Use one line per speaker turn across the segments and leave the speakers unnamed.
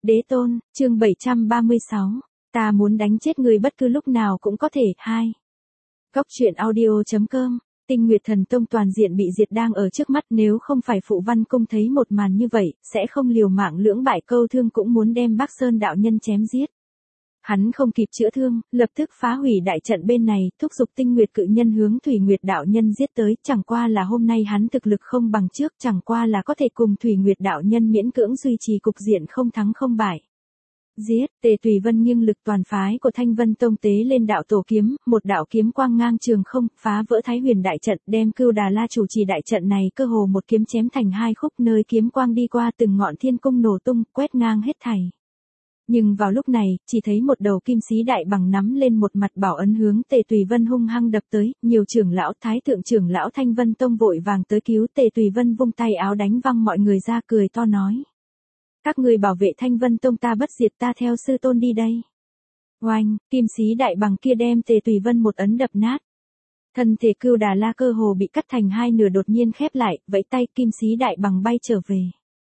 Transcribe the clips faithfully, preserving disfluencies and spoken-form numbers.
Đế tôn, chương bảy trăm ba mươi sáu, ta muốn đánh chết người bất cứ lúc nào cũng có thể. Hai. Góc truyện audio chấm com, Tinh Nguyệt Thần Tông toàn diện bị diệt đang ở trước mắt, nếu không phải Phụ Văn Cung thấy một màn như vậy, sẽ không liều mạng lưỡng bại câu thương cũng muốn đem Bắc Sơn đạo nhân chém giết. Hắn không kịp chữa thương, lập tức phá hủy đại trận bên này, thúc giục Tinh Nguyệt cự nhân hướng Thủy Nguyệt đạo nhân giết tới, chẳng qua là hôm nay hắn thực lực không bằng trước, chẳng qua là có thể cùng Thủy Nguyệt đạo nhân miễn cưỡng duy trì cục diện không thắng không bại. Giết, Tề Tùy Vân nghiêng lực toàn phái của Thanh Vân Tông tế lên đạo tổ kiếm, một đạo kiếm quang ngang trường không, phá vỡ Thái Huyền đại trận, đem Cưu Đà La chủ trì đại trận này cơ hồ một kiếm chém thành hai khúc, nơi kiếm quang đi qua từng ngọn thiên cung nổ tung, quét ngang hết thảy. Nhưng vào lúc này, chỉ thấy một đầu kim sĩ đại bằng nắm lên một mặt bảo ấn hướng Tề Tùy Vân hung hăng đập tới, nhiều trưởng lão, thái thượng trưởng lão Thanh Vân Tông vội vàng tới cứu, Tề Tùy Vân vung tay áo đánh văng mọi người ra, cười to nói: các người bảo vệ Thanh Vân Tông ta bất diệt, ta theo sư tôn đi đây. Oanh, kim sĩ đại bằng kia đem Tề Tùy Vân một ấn đập nát. Thân thể Cưu Đà La cơ hồ bị cắt thành hai nửa đột nhiên khép lại, vẫy tay, kim sĩ đại bằng bay trở về.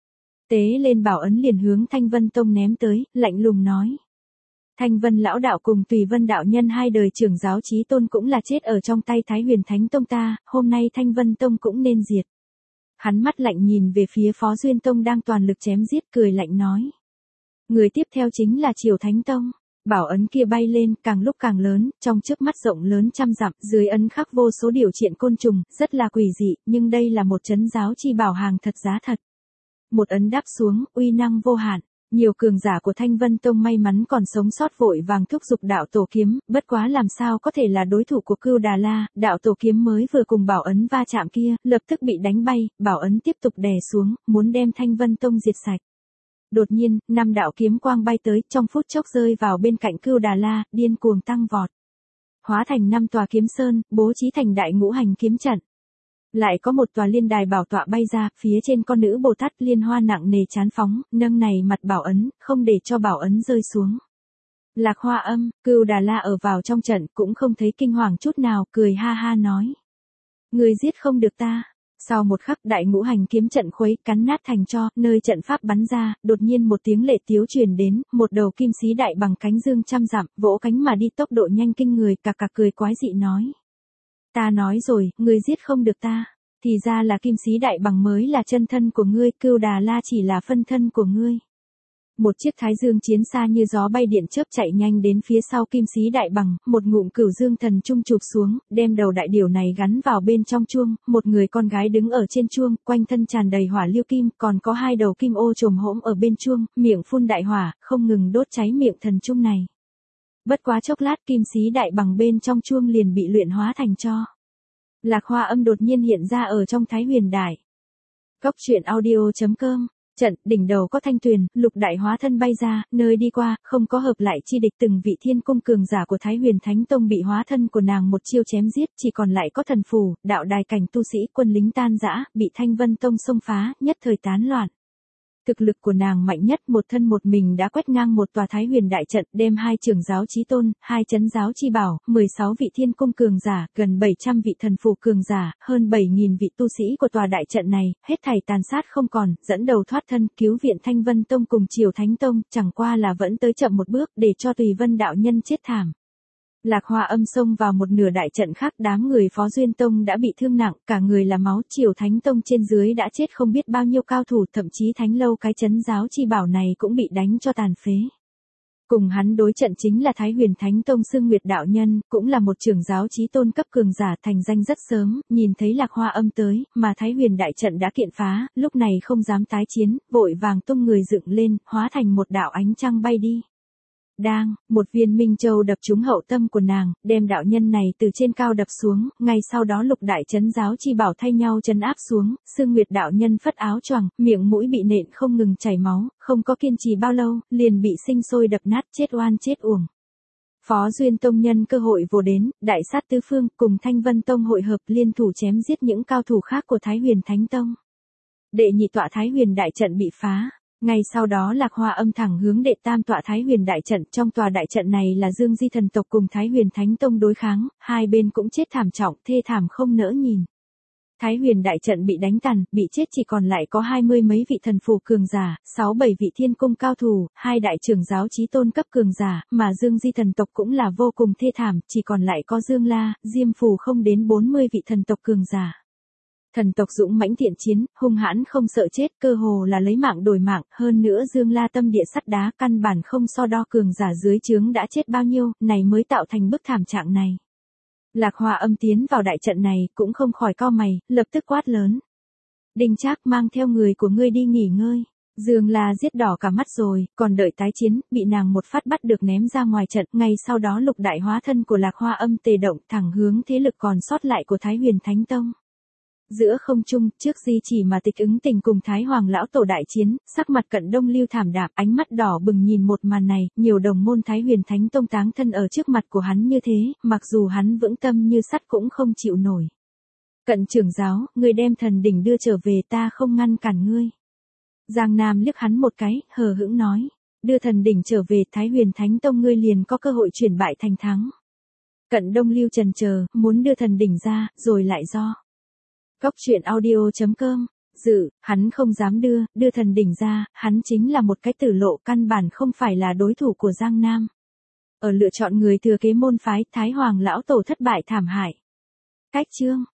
Tế lên bảo ấn liền hướng Thanh Vân Tông ném tới, lạnh lùng nói: Thanh Vân lão đạo cùng Tùy Vân đạo nhân hai đời trưởng giáo chí tôn cũng là chết ở trong tay Thái Huyền Thánh Tông ta, hôm nay Thanh Vân Tông cũng nên diệt. Hắn mắt lạnh nhìn về phía Phó Duyên Tông đang toàn lực chém giết, cười lạnh nói: người tiếp theo chính là Triều Thánh Tông. Bảo ấn kia bay lên, càng lúc càng lớn, trong trước mắt rộng lớn trăm dặm, dưới ấn khắc vô số điều triện côn trùng, rất là quỷ dị, nhưng đây là một trấn giáo chi bảo hàng thật giá thật. Một ấn đáp xuống, uy năng vô hạn. Nhiều cường giả của Thanh Vân Tông may mắn còn sống sót vội vàng thúc giục đạo tổ kiếm, bất quá làm sao có thể là đối thủ của Cưu Đà La, đạo tổ kiếm mới vừa cùng bảo ấn va chạm kia, lập tức bị đánh bay, bảo ấn tiếp tục đè xuống, muốn đem Thanh Vân Tông diệt sạch. Đột nhiên, năm đạo kiếm quang bay tới, trong phút chốc rơi vào bên cạnh Cưu Đà La, điên cuồng tăng vọt. Hóa thành năm tòa kiếm sơn, bố trí thành đại ngũ hành kiếm trận. Lại có một tòa liên đài bảo tọa bay ra, phía trên con nữ Bồ Tát liên hoa nặng nề chán phóng, nâng này mặt bảo ấn, không để cho bảo ấn rơi xuống. Lạc Hoa Âm, Cưu Đà La ở vào trong trận, cũng không thấy kinh hoàng chút nào, cười ha ha nói: người giết không được ta. Sau một khắc, đại ngũ hành kiếm trận khuấy, cắn nát thành tro, nơi trận pháp bắn ra, đột nhiên một tiếng lệ tiếu truyền đến, một đầu kim sĩ đại bằng cánh dương trăm dặm, vỗ cánh mà đi tốc độ nhanh kinh người, cà cà cười quái dị nói: ta nói rồi, ngươi giết không được ta. Thì ra là kim sĩ đại bằng mới là chân thân của ngươi, Cưu Đà La chỉ là phân thân của ngươi. Một chiếc thái dương chiến xa như gió bay điện chớp chạy nhanh đến phía sau kim sĩ đại bằng, một ngụm cửu dương thần trung chụp xuống, đem đầu đại điểu này gắn vào bên trong chuông, một người con gái đứng ở trên chuông, quanh thân tràn đầy hỏa liêu kim, còn có hai đầu kim ô chồm hỗn ở bên chuông, miệng phun đại hỏa, không ngừng đốt cháy miệng thần trung này. Bất quá chốc lát, kim sĩ đại bằng bên trong chuông liền bị luyện hóa thành tro. Lạc Hoa Âm đột nhiên hiện ra ở trong Thái Huyền Đài. Góc truyện audio chấm com, trận, đỉnh đầu có thanh tuyền, lục đại hóa thân bay ra, nơi đi qua, không có hợp lại chi địch, từng vị thiên cung cường giả của Thái Huyền Thánh Tông bị hóa thân của nàng một chiêu chém giết, chỉ còn lại có thần phù, đạo đài cảnh tu sĩ, quân lính tan rã, bị Thanh Vân Tông xông phá, nhất thời tán loạn. Thực lực của nàng mạnh nhất, một thân một mình đã quét ngang một tòa Thái Huyền đại trận, đem hai trưởng giáo chí tôn, hai trấn giáo chi bảo, mười sáu vị thiên cung cường giả, gần bảy trăm vị thần phù cường giả, hơn bảy nghìn vị tu sĩ của tòa đại trận này, hết thảy tàn sát không còn, dẫn đầu thoát thân, cứu viện Thanh Vân Tông cùng Triều Thánh Tông, chẳng qua là vẫn tới chậm một bước, để cho Tùy Vân đạo nhân chết thảm. Lạc Hoa Âm xông vào một nửa đại trận khác, đám người Phó Duyên Tông đã bị thương nặng, cả người là máu, Triều Thánh Tông trên dưới đã chết không biết bao nhiêu cao thủ, thậm chí Thánh Lâu cái trấn giáo chi bảo này cũng bị đánh cho tàn phế. Cùng hắn đối trận chính là Thái Huyền Thánh Tông Sương Nguyệt đạo nhân, cũng là một trưởng giáo chí tôn cấp cường giả, thành danh rất sớm, nhìn thấy Lạc Hoa Âm tới, mà Thái Huyền đại trận đã kiện phá, lúc này không dám tái chiến, vội vàng tung người dựng lên, hóa thành một đạo ánh trăng bay đi. Đang, một viên minh châu đập trúng hậu tâm của nàng, đem đạo nhân này từ trên cao đập xuống, ngay sau đó lục đại trấn giáo chi bảo thay nhau trấn áp xuống, Sương Nguyệt đạo nhân phất áo choàng, miệng mũi bị nện không ngừng chảy máu, không có kiên trì bao lâu, liền bị sinh sôi đập nát, chết oan chết uổng. Phó Duyên Tông nhân cơ hội vồ đến, đại sát tứ phương, cùng Thanh Vân Tông hội hợp liên thủ chém giết những cao thủ khác của Thái Huyền Thánh Tông. Đệ nhị tọa Thái Huyền đại trận bị phá. Ngay sau đó Lạc Hoa Âm thẳng hướng đệ tam tọa Thái Huyền đại trận, trong tòa đại trận này là Dương Di thần tộc cùng Thái Huyền Thánh Tông đối kháng, hai bên cũng chết thảm trọng, thê thảm không nỡ nhìn. Thái Huyền đại trận bị đánh tàn, bị chết chỉ còn lại có hai mươi mấy vị thần phù cường giả, sáu bảy vị thiên cung cao thủ, hai đại trưởng giáo chí tôn cấp cường giả, mà Dương Di thần tộc cũng là vô cùng thê thảm, chỉ còn lại có Dương La, Diêm Phù không đến bốn mươi vị thần tộc cường giả. Thần tộc dũng mãnh thiện chiến, hung hãn không sợ chết, cơ hồ là lấy mạng đổi mạng, hơn nữa Dương La tâm địa sắt đá, căn bản không so đo cường giả dưới trướng đã chết bao nhiêu, này mới tạo thành bức thảm trạng này. Lạc Hoa Âm tiến vào đại trận này, cũng không khỏi cau mày, lập tức quát lớn. Đinh Trác, mang theo người của ngươi đi nghỉ ngơi. Dương La giết đỏ cả mắt rồi, còn đợi tái chiến, bị nàng một phát bắt được ném ra ngoài trận, ngay sau đó lục đại hóa thân của Lạc Hoa Âm tề động thẳng hướng thế lực còn sót lại của Thái Huyền Thánh Tông. Giữa không trung, trước di chỉ mà Tịch Ứng Tình cùng Thái Hoàng lão tổ đại chiến, sắc mặt Cận Đông Lưu thảm đạm, ánh mắt đỏ bừng nhìn một màn này, nhiều đồng môn Thái Huyền Thánh Tông táng thân ở trước mặt của hắn như thế, mặc dù hắn vững tâm như sắt cũng không chịu nổi. Cận trưởng giáo, ngươi đem thần đỉnh đưa trở về, ta không ngăn cản ngươi. Giang Nam liếc hắn một cái, hờ hững nói, đưa thần đỉnh trở về, Thái Huyền Thánh Tông ngươi liền có cơ hội chuyển bại thành thắng. Cận Đông Lưu chần chờ, muốn đưa thần đỉnh ra, rồi lại do. Góc truyện audio chấm com, dự, hắn không dám đưa, đưa thần đỉnh ra, hắn chính là một cái tử lộ, căn bản không phải là đối thủ của Giang Nam. Ở lựa chọn người thừa kế môn phái, Thái Hoàng lão tổ thất bại thảm hại. Cách chương